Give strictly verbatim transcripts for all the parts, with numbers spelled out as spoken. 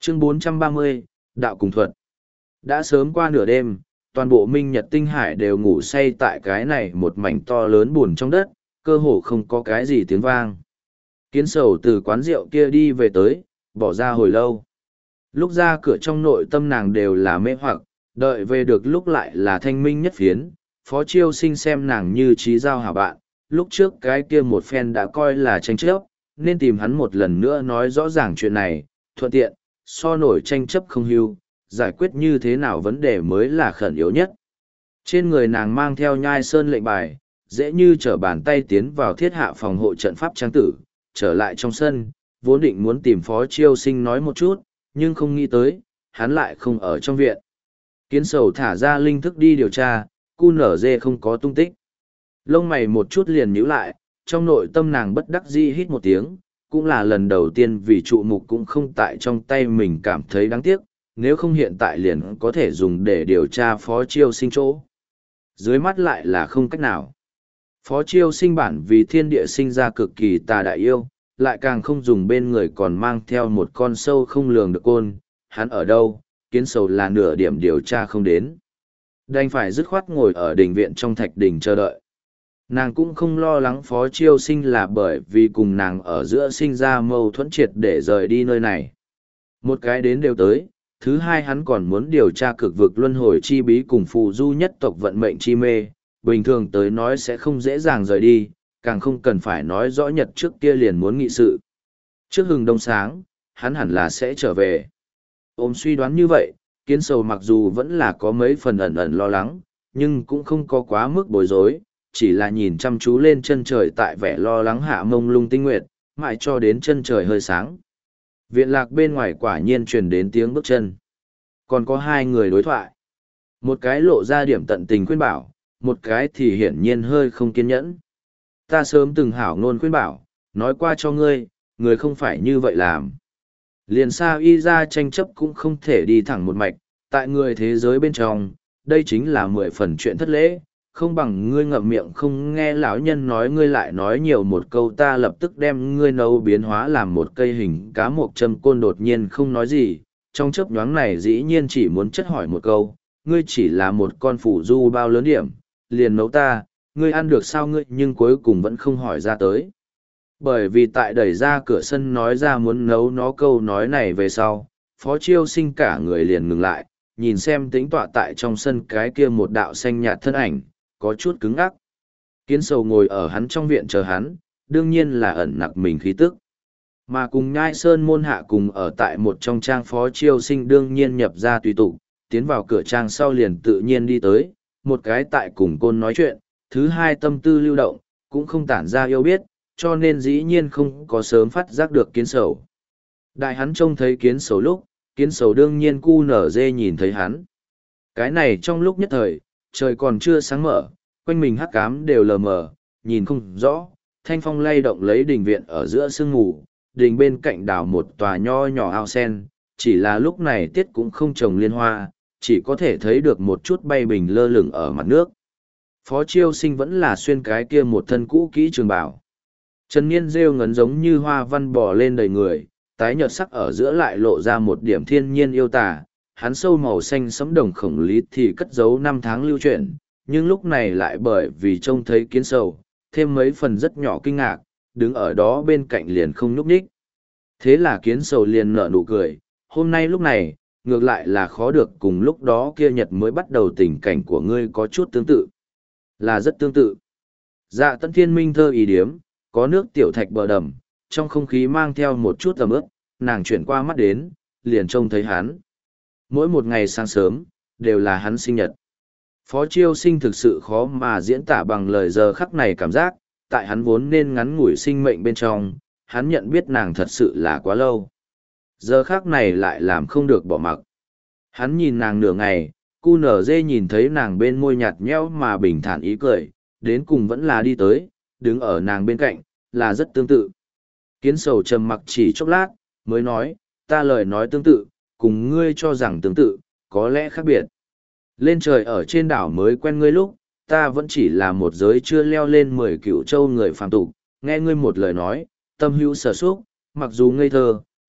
Chương bốn trăm ba mươi, Đạo Cùng Thuật. Đã sớm qua nửa đêm, toàn bộ Minh Nhật Tinh Hải đều ngủ say tại cái này một mảnh to lớn buồn trong đất, cơ hồ không có cái gì tiếng vang. Kiến sầu từ quán rượu kia đi về tới, bỏ ra hồi lâu. Lúc ra cửa trong nội tâm nàng đều là mê hoặc, đợi về được lúc lại là thanh minh nhất phiến. Phó Chiêu Sinh xem nàng như trí giao hảo bạn, lúc trước cái kia một phen đã coi là tranh chấp, nên tìm hắn một lần nữa nói rõ ràng chuyện này, thuận tiện, so nổi tranh chấp không hưu, giải quyết như thế nào vấn đề mới là khẩn yếu nhất. Trên người nàng mang theo nhai sơn lệnh bài, dễ như trở bàn tay tiến vào thiết hạ phòng hộ trận pháp trang tử, trở lại trong sân, vốn định muốn tìm Phó Chiêu Sinh nói một chút, nhưng không nghĩ tới, hắn lại không ở trong viện. Kiến sầu thả ra linh thức đi điều tra, cu nở dê không có tung tích. Lông mày một chút liền nhíu lại, trong nội tâm nàng bất đắc dĩ hít một tiếng, cũng là lần đầu tiên vì trụ mục cũng không tại trong tay mình cảm thấy đáng tiếc, nếu không hiện tại liền có thể dùng để điều tra Phó Chiêu Sinh chỗ. Dưới mắt lại là không cách nào. Phó Chiêu Sinh bản vì thiên địa sinh ra cực kỳ tà đại yêu, lại càng không dùng bên người còn mang theo một con sâu không lường được côn, hắn ở đâu, kiến sầu là nửa điểm điều tra không đến. Đành phải dứt khoát ngồi ở đình viện trong thạch đình chờ đợi. Nàng cũng không lo lắng Phó Chiêu Sinh là bởi vì cùng nàng ở giữa sinh ra mâu thuẫn triệt để rời đi nơi này. Một cái đến đều tới, thứ hai hắn còn muốn điều tra cực vực luân hồi chi bí cùng phù du nhất tộc vận mệnh chi mê, bình thường tới nói sẽ không dễ dàng rời đi, càng không cần phải nói rõ nhật trước kia liền muốn nghị sự. Trước hừng đông sáng, hắn hẳn là sẽ trở về. Ôm suy đoán như vậy, kiến sầu mặc dù vẫn là có mấy phần ẩn ẩn lo lắng, nhưng cũng không có quá mức bối rối, chỉ là nhìn chăm chú lên chân trời tại vẻ lo lắng hạ mông lung tinh nguyệt, mãi cho đến chân trời hơi sáng. Viện lạc bên ngoài quả nhiên truyền đến tiếng bước chân. Còn có hai người đối thoại. Một cái lộ ra điểm tận tình khuyên bảo, một cái thì hiển nhiên hơi không kiên nhẫn. Ta sớm từng hảo ngôn khuyên bảo, nói qua cho ngươi, người không phải như vậy làm. Liền xa y ra tranh chấp cũng không thể đi thẳng một mạch, tại người thế giới bên trong, đây chính là mười phần chuyện thất lễ, không bằng ngươi ngậm miệng không nghe lão nhân nói ngươi lại nói nhiều một câu ta lập tức đem ngươi nấu biến hóa làm một cây hình cá mộc châm côn đột nhiên không nói gì, trong chớp nhoáng này dĩ nhiên chỉ muốn chất hỏi một câu, ngươi chỉ là một con phủ du bao lớn điểm, liền nấu ta, ngươi ăn được sao ngươi nhưng cuối cùng vẫn không hỏi ra tới. Bởi vì tại đẩy ra cửa sân nói ra muốn nấu nó câu nói này về sau, Phó Chiêu Sinh cả người liền ngừng lại, nhìn xem tĩnh tọa tại trong sân cái kia một đạo xanh nhạt thân ảnh, có chút cứng ắc. Kiến sầu ngồi ở hắn trong viện chờ hắn, đương nhiên là ẩn nặc mình khí tức. Mà cùng nhai sơn môn hạ cùng ở tại một trong trang Phó Chiêu Sinh đương nhiên nhập ra tùy tục, tiến vào cửa trang sau liền tự nhiên đi tới, một cái tại cùng côn nói chuyện, thứ hai tâm tư lưu động, cũng không tản ra yêu biết, cho nên dĩ nhiên không có sớm phát giác được kiến sầu. Đại hắn trông thấy kiến sầu lúc, kiến sầu đương nhiên cu nở dê nhìn thấy hắn. Cái này trong lúc nhất thời, trời còn chưa sáng mở, quanh mình hắc cám đều lờ mờ, nhìn không rõ, thanh phong lay động lấy đình viện ở giữa sương mù, đình bên cạnh đảo một tòa nho nhỏ ao sen, chỉ là lúc này tiết cũng không trồng liên hoa, chỉ có thể thấy được một chút bay bình lơ lửng ở mặt nước. Phó Chiêu Sinh vẫn là xuyên cái kia một thân cũ kỹ trường bảo. Trần Niên rêu ngấn giống như hoa văn bò lên đầy người, tái nhợt sắc ở giữa lại lộ ra một điểm thiên nhiên yêu tả, hắn sâu màu xanh sẫm đồng khổng lý thì cất giấu năm tháng lưu chuyển, nhưng lúc này lại bởi vì trông thấy kiến sầu, thêm mấy phần rất nhỏ kinh ngạc, đứng ở đó bên cạnh liền không nhúc nhích. Thế là kiến sầu liền nở nụ cười, hôm nay lúc này, ngược lại là khó được cùng lúc đó kia nhật mới bắt đầu tình cảnh của ngươi có chút tương tự. Là rất tương tự. Dạ Tận Thiên Minh thơ ý điếm, có nước tiểu thạch bờ đầm, trong không khí mang theo một chút ẩm ướt, nàng chuyển qua mắt đến, liền trông thấy hắn. Mỗi một ngày sáng sớm, đều là hắn sinh nhật. Phó Chiêu Sinh thực sự khó mà diễn tả bằng lời giờ khắc này cảm giác, tại hắn vốn nên ngắn ngủi sinh mệnh bên trong, hắn nhận biết nàng thật sự là quá lâu. Giờ khắc này lại làm không được bỏ mặc. Hắn nhìn nàng nửa ngày, cu nở dê nhìn thấy nàng bên môi nhạt nhẽo mà bình thản ý cười, đến cùng vẫn là đi tới, đứng ở nàng bên cạnh, là rất tương tự. Kiến sầu trầm mặc chỉ chốc lát, mới nói, ta lời nói tương tự, cùng ngươi cho rằng tương tự, có lẽ khác biệt. Lên trời ở trên đảo mới quen ngươi lúc, ta vẫn chỉ là một giới chưa leo lên mười cựu châu người phàm tục, nghe ngươi một lời nói, tâm hữu sở xúc, mặc dù ngây thơ,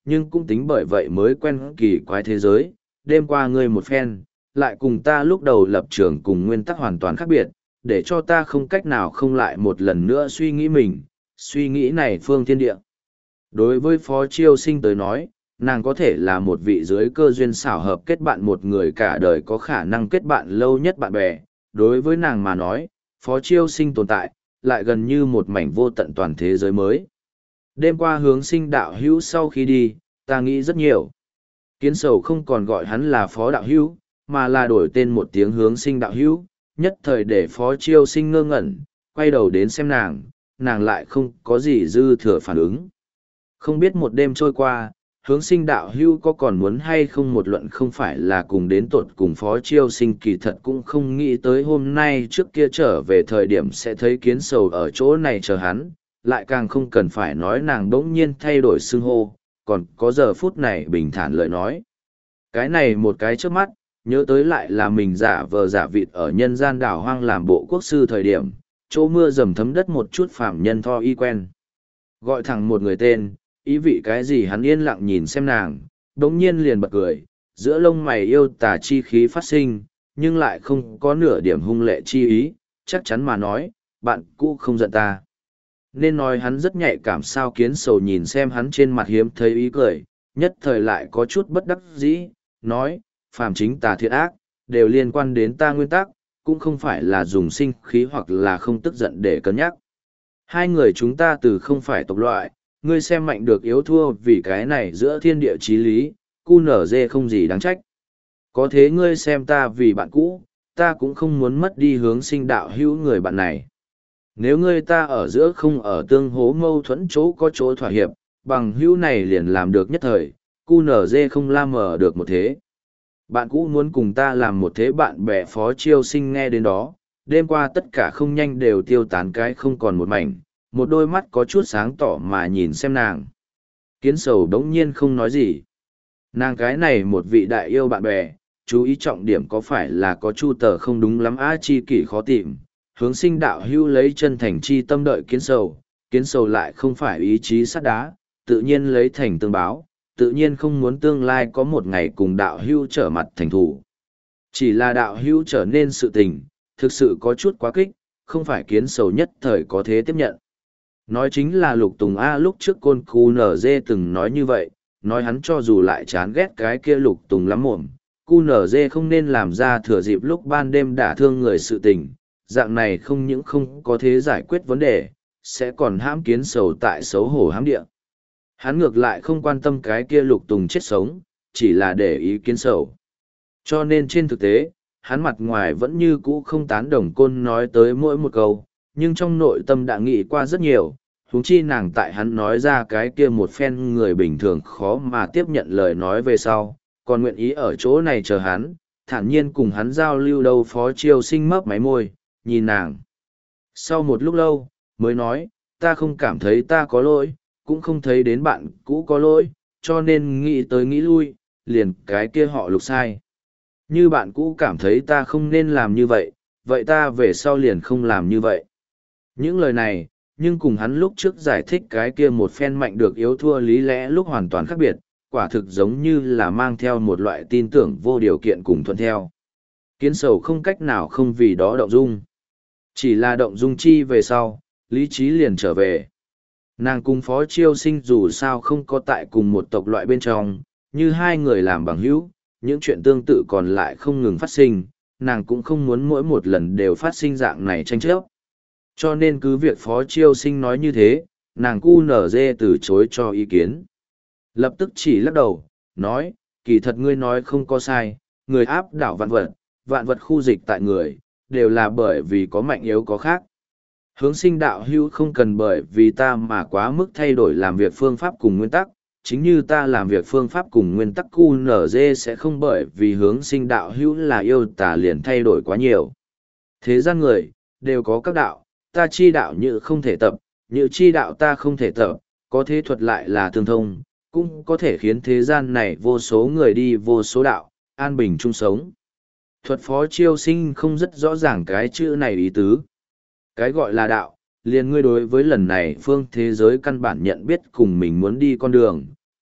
nhưng cũng tính bởi vậy mới quen kỳ quái thế giới. Đêm qua ngươi một phen, lại cùng ta lúc đầu lập trường cùng nguyên tắc hoàn toàn khác biệt, để cho ta không cách nào không lại một lần nữa suy nghĩ mình, suy nghĩ này phương thiên địa. Đối với Phó Chiêu Sinh tới nói, nàng có thể là một vị dưới cơ duyên xảo hợp kết bạn một người cả đời có khả năng kết bạn lâu nhất bạn bè. Đối với nàng mà nói, Phó Chiêu Sinh tồn tại, lại gần như một mảnh vô tận toàn thế giới mới. Đêm qua Hướng Sinh đạo hữu sau khi đi, ta nghĩ rất nhiều. Kiến Sầu không còn gọi hắn là Phó đạo hữu, mà là đổi tên một tiếng Hướng Sinh đạo hữu, nhất thời để Phó Chiêu Sinh ngơ ngẩn, quay đầu đến xem nàng, nàng lại không có gì dư thừa phản ứng. Không biết một đêm trôi qua, Hướng Sinh đạo hữu có còn muốn hay không một luận không phải là cùng đến tột cùng Phó Chiêu Sinh, kỳ thật cũng không nghĩ tới hôm nay trước kia trở về thời điểm sẽ thấy Kiến Sầu ở chỗ này chờ hắn, lại càng không cần phải nói nàng đỗng nhiên thay đổi xưng hô, còn có giờ phút này bình thản lời nói. Cái này một cái trước mắt, nhớ tới lại là mình giả vờ giả vịt ở nhân gian đảo hoang làm bộ quốc sư thời điểm, chỗ mưa dầm thấm đất một chút phạm nhân tho y quen. Gọi thẳng một người tên, ý vị cái gì hắn yên lặng nhìn xem nàng, đống nhiên liền bật cười, giữa lông mày yêu tà chi khí phát sinh, nhưng lại không có nửa điểm hung lệ chi ý, chắc chắn mà nói, bạn cũ không giận ta. Nên nói hắn rất nhạy cảm sao. Kiến Sầu nhìn xem hắn trên mặt hiếm thấy ý cười, nhất thời lại có chút bất đắc dĩ, nói, phàm chính tà thiện ác, đều liên quan đến ta nguyên tắc, cũng không phải là dùng sinh khí hoặc là không tức giận để cân nhắc. Hai người chúng ta từ không phải tộc loại, ngươi xem mạnh được yếu thua vì cái này giữa thiên địa chí lý, cu nở dê không gì đáng trách. Có thế ngươi xem ta vì bạn cũ, ta cũng không muốn mất đi Hướng Sinh đạo hữu người bạn này. Nếu ngươi ta ở giữa không ở tương hố mâu thuẫn chỗ có chỗ thỏa hiệp, bằng hữu này liền làm được nhất thời, cu nở dê không la mờ được một thế. Bạn cũ muốn cùng ta làm một thế bạn bè. Phó Chiêu Sinh nghe đến đó, đêm qua tất cả không nhanh đều tiêu tán cái không còn một mảnh, một đôi mắt có chút sáng tỏ mà nhìn xem nàng. Kiến Sầu đống nhiên không nói gì. Nàng cái này một vị đại yêu bạn bè, chú ý trọng điểm có phải là có chu tờ không đúng lắm á, chi kỷ khó tìm. Hướng Sinh đạo hưu lấy chân thành chi tâm đợi Kiến Sầu, Kiến Sầu lại không phải ý chí sắt đá, tự nhiên lấy thành tương báo, tự nhiên không muốn tương lai có một ngày cùng đạo hưu trở mặt thành thủ. Chỉ là đạo hưu trở nên sự tình, thực sự có chút quá kích, không phải Kiến Sầu nhất thời có thế tiếp nhận. Nói chính là Lục Tùng A, lúc trước côn cu nở dê từng nói như vậy, nói hắn cho dù lại chán ghét cái kia Lục Tùng lắm mồm, cu nở dê không nên làm ra thừa dịp lúc ban đêm đả thương người sự tình, dạng này không những không có thế giải quyết vấn đề, sẽ còn hãm Kiến Sầu tại xấu hổ hãm địa. Hắn ngược lại không quan tâm cái kia Lục Tùng chết sống, chỉ là để ý Kiến Sầu. Cho nên trên thực tế, hắn mặt ngoài vẫn như cũ không tán đồng côn nói tới mỗi một câu, nhưng trong nội tâm đã nghĩ qua rất nhiều, huống chi nàng tại hắn nói ra cái kia một phen người bình thường khó mà tiếp nhận lời nói về sau, còn nguyện ý ở chỗ này chờ hắn, thản nhiên cùng hắn giao lưu đâu. Phó Chiêu Sinh mấp máy môi, nhìn nàng. Sau một lúc lâu, mới nói, ta không cảm thấy ta có lỗi, cũng không thấy đến bạn cũ có lỗi, cho nên nghĩ tới nghĩ lui, liền cái kia họ Lục sai. Như bạn cũ cảm thấy ta không nên làm như vậy, vậy ta về sau liền không làm như vậy. Những lời này, nhưng cùng hắn lúc trước giải thích cái kia một phen mạnh được yếu thua lý lẽ lúc hoàn toàn khác biệt, quả thực giống như là mang theo một loại tin tưởng vô điều kiện cùng thuận theo. Kiến Sầu không cách nào không vì đó động dung. Chỉ là động dung chi về sau, lý trí liền trở về. Nàng cùng Phó Chiêu Sinh dù sao không có tại cùng một tộc loại bên trong, như hai người làm bằng hữu, những chuyện tương tự còn lại không ngừng phát sinh, nàng cũng không muốn mỗi một lần đều phát sinh dạng này tranh chấp. Cho nên cứ việc Phó Chiêu Sinh nói như thế, nàng cu nở dê từ chối cho ý kiến. Lập tức chỉ lắc đầu, nói, kỳ thật ngươi nói không có sai, người áp đảo vạn vật, vạn vật khu dịch tại người, đều là bởi vì có mạnh yếu có khác. Hướng Sinh đạo hữu không cần bởi vì ta mà quá mức thay đổi làm việc phương pháp cùng nguyên tắc, chính như ta làm việc phương pháp cùng nguyên tắc cu nở dê sẽ không bởi vì Hướng Sinh đạo hữu là yêu tà liền thay đổi quá nhiều. Thế gian người, đều có các đạo, ta chi đạo như không thể tập, như chi đạo ta không thể tập, có thế thuật lại là tương thông, cũng có thể khiến thế gian này vô số người đi vô số đạo, an bình chung sống. Thuật Phó Chiêu Sinh không rất rõ ràng cái chữ này ý tứ. Cái gọi là đạo, liền ngươi đối với lần này phương thế giới căn bản nhận biết cùng mình muốn đi con đường,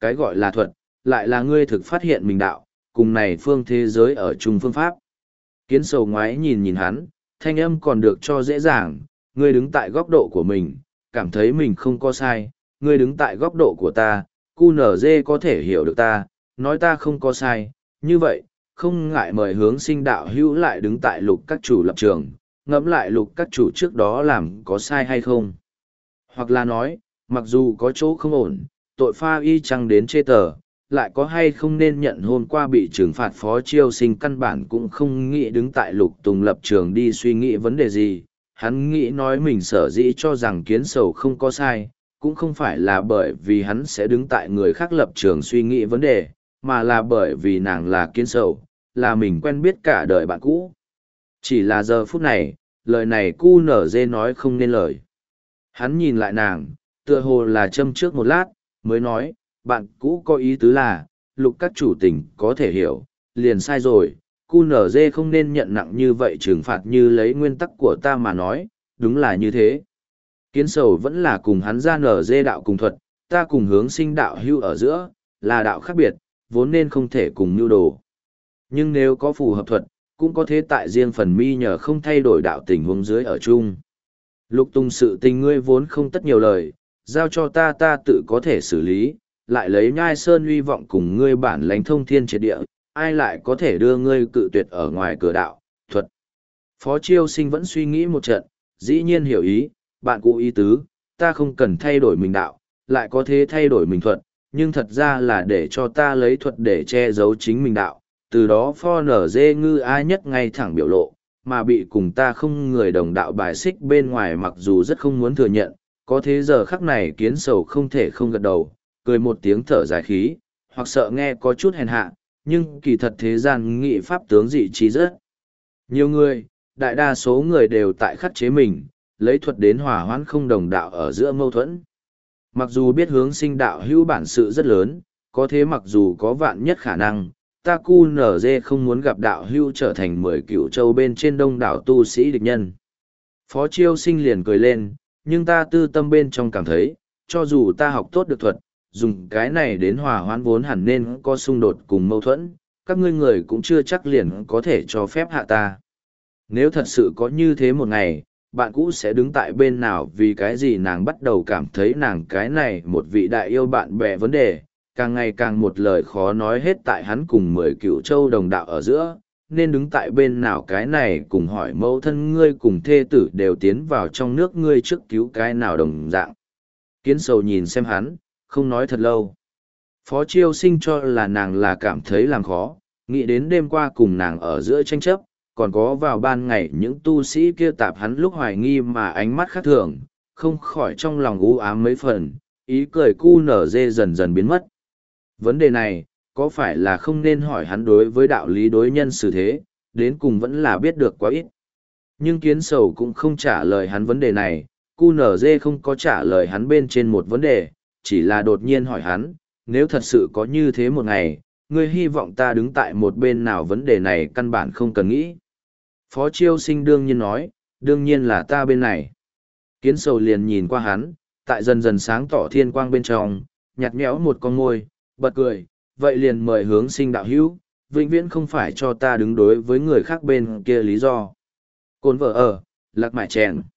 cái gọi là thuật, lại là ngươi thực phát hiện mình đạo, cùng này phương thế giới ở chung phương pháp. Kiến sầu ngoái nhìn nhìn hắn, thanh âm còn được cho dễ dàng, ngươi đứng tại góc độ của mình, cảm thấy mình không có sai, ngươi đứng tại góc độ của ta, cu nở dê có thể hiểu được ta, nói ta không có sai, như vậy, không ngại mời hướng sinh đạo hữu lại đứng tại lục các chủ lập trường, ngẫm lại lục các chủ trước đó làm có sai hay không. Hoặc là nói, mặc dù có chỗ không ổn, tội pha y chăng đến chê tờ, lại có hay không nên nhận hôm qua bị trừng phạt phó chiêu sinh căn bản cũng không nghĩ đứng tại lục tùng lập trường đi suy nghĩ vấn đề gì. Hắn nghĩ nói mình sở dĩ cho rằng kiến sầu không có sai, cũng không phải là bởi vì hắn sẽ đứng tại người khác lập trường suy nghĩ vấn đề, mà là bởi vì nàng là kiến sầu, là mình quen biết cả đời bạn cũ. Chỉ là giờ phút này, lời này cu nở dê nói không nên lời. Hắn nhìn lại nàng, tựa hồ là châm trước một lát, mới nói, bạn cũ có ý tứ là, lục các chủ tình có thể hiểu, liền sai rồi, cu nở dê không nên nhận nặng như vậy trừng phạt như lấy nguyên tắc của ta mà nói, đúng là như thế. Kiến sầu vẫn là cùng hắn ra nở dê đạo cùng thuật, ta cùng hướng sinh đạo hưu ở giữa, là đạo khác biệt, vốn nên không thể cùng nhu đồ. Nhưng nếu có phù hợp thuật, cũng có thế tại riêng phần mi nhờ không thay đổi đạo tình huống dưới ở chung. Lục Tùng sự tình ngươi vốn không tất nhiều lời, giao cho ta ta tự có thể xử lý, lại lấy nhai sơn uy vọng cùng ngươi bản lãnh thông thiên triệt địa, ai lại có thể đưa ngươi cự tuyệt ở ngoài cửa đạo, thuật. Phó Chiêu Sinh vẫn suy nghĩ một trận, dĩ nhiên hiểu ý, bạn cũ ý tứ, ta không cần thay đổi mình đạo, lại có thế thay đổi mình thuật, nhưng thật ra là để cho ta lấy thuật để che giấu chính mình đạo, từ đó pho nở dê ngư ai nhất ngay thẳng biểu lộ, mà bị cùng ta không người đồng đạo bài xích bên ngoài mặc dù rất không muốn thừa nhận, có thế giờ khắc này kiến sầu không thể không gật đầu, cười một tiếng thở dài khí, hoặc sợ nghe có chút hèn hạ, nhưng kỳ thật thế gian nghị pháp tướng dị trí rất. Nhiều người, đại đa số người đều tại khắc chế mình, lấy thuật đến hòa hoãn không đồng đạo ở giữa mâu thuẫn. Mặc dù biết hướng sinh đạo hữu bản sự rất lớn, có thế mặc dù có vạn nhất khả năng, ta cu nở dê không muốn gặp đạo hữu trở thành mười cựu châu bên trên đông đảo tu sĩ địch nhân. Phó Chiêu Sinh liền cười lên, nhưng ta tư tâm bên trong cảm thấy, cho dù ta học tốt được thuật, dùng cái này đến hòa hoãn vốn hẳn nên có xung đột cùng mâu thuẫn, các ngươi người cũng chưa chắc liền có thể cho phép hạ ta. Nếu thật sự có như thế một ngày, bạn cũ sẽ đứng tại bên nào vì cái gì nàng bắt đầu cảm thấy nàng cái này một vị đại yêu bạn bè vấn đề, càng ngày càng một lời khó nói hết tại hắn cùng mười cựu châu đồng đạo ở giữa, nên đứng tại bên nào cái này cùng hỏi mẫu thân ngươi cùng thê tử đều tiến vào trong nước ngươi trước cứu cái nào đồng dạng. Kiến sầu nhìn xem hắn, không nói thật lâu. Phó Chiêu Sinh cho là nàng là cảm thấy làm khó, nghĩ đến đêm qua cùng nàng ở giữa tranh chấp, còn có vào ban ngày những tu sĩ kia tạp hắn lúc hoài nghi mà ánh mắt khác thường, không khỏi trong lòng u ám mấy phần, ý cười cu nở dê dần dần biến mất. Vấn đề này, có phải là không nên hỏi hắn đối với đạo lý đối nhân xử thế, đến cùng vẫn là biết được quá ít. Nhưng kiến sầu cũng không trả lời hắn vấn đề này, cu nở dê không có trả lời hắn bên trên một vấn đề, chỉ là đột nhiên hỏi hắn, nếu thật sự có như thế một ngày, ngươi hy vọng ta đứng tại một bên nào vấn đề này căn bản không cần nghĩ. Phó Chiêu Sinh đương nhiên nói, đương nhiên là ta bên này. Kiến sầu liền nhìn qua hắn, tại dần dần sáng tỏ thiên quang bên trong, nhạt nhẽo một con môi, bật cười, vậy liền mời hướng sinh đạo hữu, vĩnh viễn không phải cho ta đứng đối với người khác bên kia lý do. Cồn vợ ở, lạc mại chèn.